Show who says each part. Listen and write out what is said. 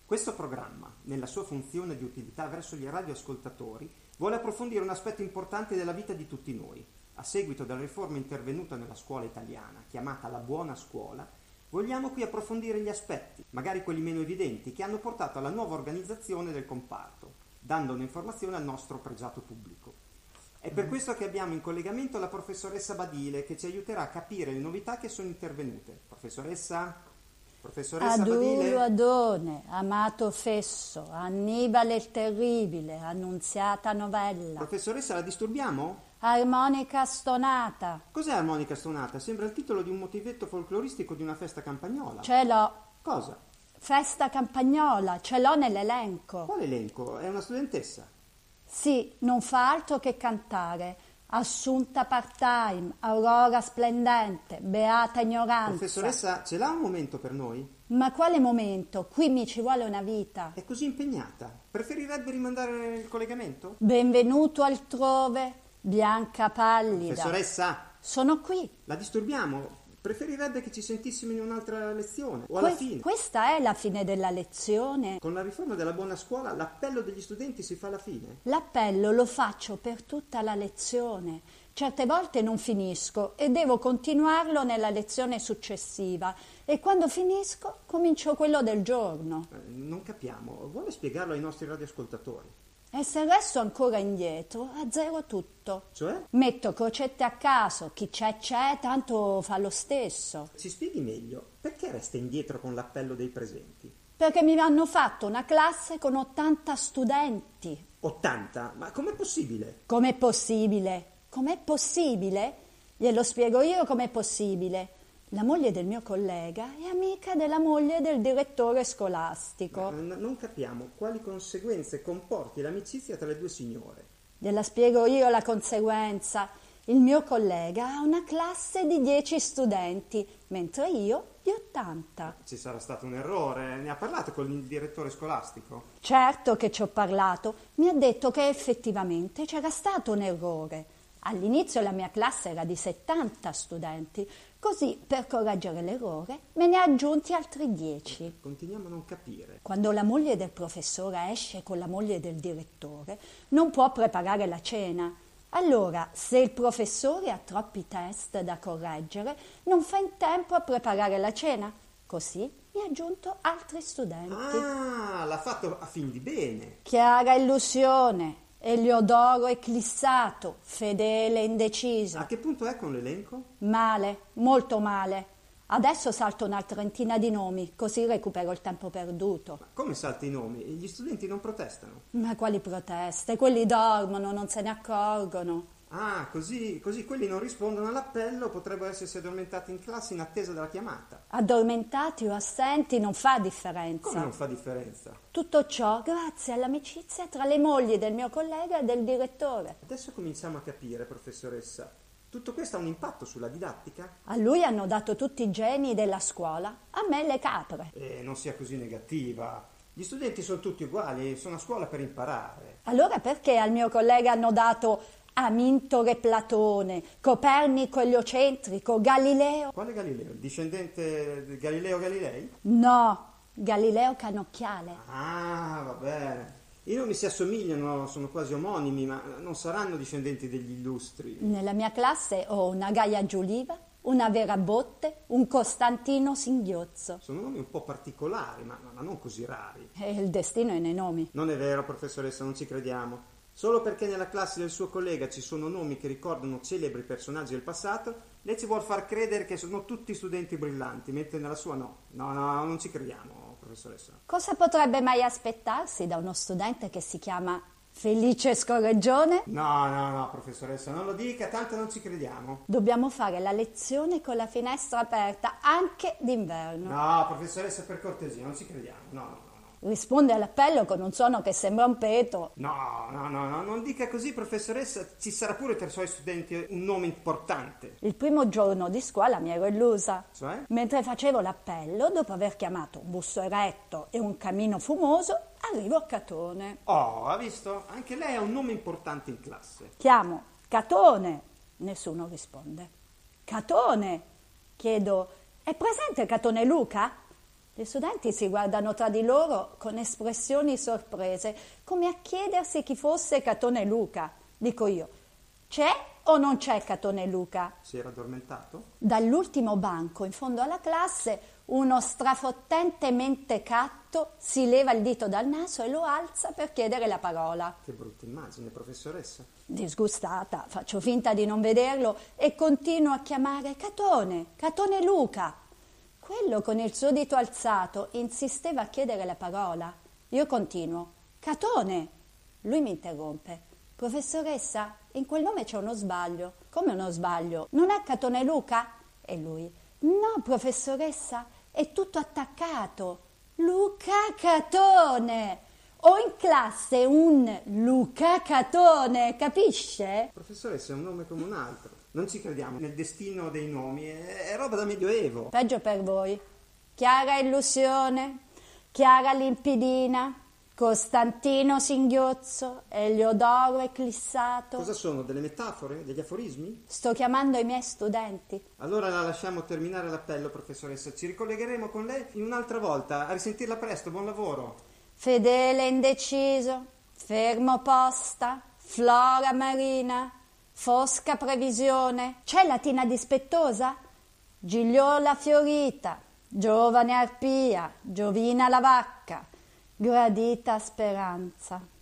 Speaker 1: Questo programma, nella sua funzione di utilità verso gli radioascoltatori, vuole approfondire un aspetto importante della vita di tutti noi. A seguito della riforma intervenuta nella scuola italiana, chiamata la buona scuola, vogliamo qui approfondire gli aspetti, magari quelli meno evidenti, che hanno portato alla nuova organizzazione del comparto, dando un'informazione al nostro pregiato pubblico. È per questo che abbiamo in collegamento la professoressa Badile, che ci aiuterà a capire le novità che sono intervenute. Professoressa
Speaker 2: Adulio
Speaker 1: Badile?
Speaker 2: Adone, Amato Fesso, Annibale il Terribile, Annunziata Novella,
Speaker 1: Professoressa, la disturbiamo?
Speaker 2: Armonica Stonata.
Speaker 1: Cos'è armonica stonata? Sembra il titolo di un motivetto folcloristico di una festa campagnola.
Speaker 2: Ce l'ho.
Speaker 1: Cosa?
Speaker 2: Festa campagnola, ce l'ho nell'elenco.
Speaker 1: Quale elenco? È una studentessa.
Speaker 2: Sì, non fa altro che cantare. Assunta part-time, Aurora splendente, beata ignoranza.
Speaker 1: Professoressa, ce l'ha un momento per noi?
Speaker 2: Ma quale momento? Qui mi ci vuole una vita.
Speaker 1: È così impegnata. Preferirebbe rimandare il collegamento?
Speaker 2: Benvenuto altrove, bianca pallida.
Speaker 1: Professoressa,
Speaker 2: Sono qui.
Speaker 1: la disturbiamo. Preferirebbe che ci sentissimo in un'altra lezione o alla fine.
Speaker 2: Questa è la fine della lezione.
Speaker 1: Con la riforma della buona scuola l'appello degli studenti si fa alla fine.
Speaker 2: L'appello lo faccio per tutta la lezione. Certe volte non finisco e devo continuarlo nella lezione successiva e quando finisco comincio quello del giorno.
Speaker 1: Non capiamo. Vuole spiegarlo ai nostri radioascoltatori?
Speaker 2: E se resto ancora indietro, azzero tutto.
Speaker 1: Cioè?
Speaker 2: Metto crocette a caso, chi c'è, tanto fa lo stesso.
Speaker 1: Ci spieghi meglio. Perché resta indietro con l'appello dei presenti?
Speaker 2: Perché mi hanno fatto una classe con 80 studenti.
Speaker 1: 80? Ma com'è possibile?
Speaker 2: Com'è possibile? Com'è possibile? Glielo spiego io com'è possibile. La moglie del mio collega è amica della moglie del direttore scolastico.
Speaker 1: Non capiamo quali conseguenze comporti l'amicizia tra le due signore.
Speaker 2: Gliela spiego io la conseguenza. Il mio collega ha una classe di 10 studenti, mentre io di 80.
Speaker 1: Ci sarà stato un errore. Ne ha parlato con il direttore scolastico?
Speaker 2: Certo che ci ho parlato. Mi ha detto che effettivamente c'era stato un errore. All'inizio la mia classe era di 70 studenti, così per correggere l'errore me ne ha aggiunti altri 10.
Speaker 1: Continuiamo a non capire.
Speaker 2: Quando la moglie del professore esce con la moglie del direttore, non può preparare la cena. Allora, se il professore ha troppi test da correggere, non fa in tempo a preparare la cena. Così mi ha aggiunto altri studenti.
Speaker 1: Ah, l'ha fatto a fin di bene.
Speaker 2: Chiara illusione. Eliodoro eclissato, fedele indeciso.
Speaker 1: A che punto è con l'elenco?
Speaker 2: Male, molto male. Adesso salto una trentina di nomi, così recupero il tempo perduto.
Speaker 1: Ma come salti i nomi? Gli studenti non protestano?
Speaker 2: Ma quali proteste? Quelli dormono, non se ne accorgono.
Speaker 1: Ah, così quelli non rispondono all'appello, potrebbero essersi addormentati in classe in attesa della chiamata.
Speaker 2: Addormentati o assenti non fa differenza.
Speaker 1: Come non fa differenza?
Speaker 2: Tutto ciò grazie all'amicizia tra le mogli del mio collega e del direttore.
Speaker 1: Adesso cominciamo a capire, professoressa. Tutto questo ha un impatto sulla didattica?
Speaker 2: A lui hanno dato tutti i geni della scuola, a me le capre.
Speaker 1: Non sia così negativa. Gli studenti sono tutti uguali, sono a scuola per imparare.
Speaker 2: Allora perché al mio collega hanno dato Amintore Platone, Copernico eliocentrico, Galileo?
Speaker 1: Quale Galileo? Il discendente di Galileo Galilei?
Speaker 2: No, Galileo Canocchiale.
Speaker 1: Ah, va bene. I nomi si assomigliano, sono quasi omonimi, ma non saranno discendenti degli illustri.
Speaker 2: Nella mia classe ho una Gaia Giuliva, una Vera Botte, un Costantino Singhiozzo.
Speaker 1: Sono nomi un po' particolari, ma non così rari.
Speaker 2: E il destino è nei nomi.
Speaker 1: Non è vero, professoressa, non ci crediamo. Solo perché nella classe del suo collega ci sono nomi che ricordano celebri personaggi del passato, lei ci vuol far credere che sono tutti studenti brillanti, mentre nella sua no. No, non ci crediamo, professoressa.
Speaker 2: Cosa potrebbe mai aspettarsi da uno studente che si chiama Felice Scorreggione?
Speaker 1: No, professoressa, non lo dica, tanto non ci crediamo.
Speaker 2: Dobbiamo fare la lezione con la finestra aperta, anche d'inverno.
Speaker 1: No, professoressa, per cortesia, non ci crediamo, no.
Speaker 2: Risponde all'appello con un suono che sembra un peto.
Speaker 1: No, non dica così, professoressa, ci sarà pure tra i suoi studenti un nome importante.
Speaker 2: Il primo giorno di scuola mi ero illusa.
Speaker 1: Cioè?
Speaker 2: Mentre facevo l'appello, dopo aver chiamato un busto eretto e un camino fumoso, arrivo a Catone.
Speaker 1: Oh, ha visto? Anche lei ha un nome importante in classe.
Speaker 2: Chiamo Catone. Nessuno risponde. Catone. Chiedo, è presente Catone Luca? Gli studenti si guardano tra di loro con espressioni sorprese, come a chiedersi chi fosse Catone Luca. Dico io, c'è o non c'è Catone Luca?
Speaker 1: Si era addormentato?
Speaker 2: Dall'ultimo banco, in fondo alla classe, uno strafottente mentecatto si leva il dito dal naso e lo alza per chiedere la parola.
Speaker 1: Che brutta immagine, professoressa.
Speaker 2: Disgustata, faccio finta di non vederlo e continuo a chiamare Catone, Catone Luca. Quello con il suo dito alzato insisteva a chiedere la parola. Io continuo, Catone. Lui mi interrompe. Professoressa, in quel nome c'è uno sbaglio. Come uno sbaglio? Non è Catone Luca? E lui, no, professoressa, è tutto attaccato. Luca Catone. Ho in classe un Luca Catone, capisce?
Speaker 1: Professoressa, è un nome come un altro. Non ci crediamo nel destino dei nomi, è roba da medioevo.
Speaker 2: Peggio per voi. Chiara Illusione, Chiara Limpidina, Costantino Singhiozzo, Eliodoro Eclissato.
Speaker 1: Cosa sono? Delle metafore? Degli aforismi?
Speaker 2: Sto chiamando i miei studenti.
Speaker 1: Allora la lasciamo terminare l'appello, professoressa. Ci ricollegheremo con lei in un'altra volta. A risentirla presto, buon lavoro.
Speaker 2: Fedele indeciso, fermo posta, Flora Marina, Fosca previsione. C'è Latina dispettosa? Gigliola fiorita, giovane arpia, giovina la vacca, gradita speranza.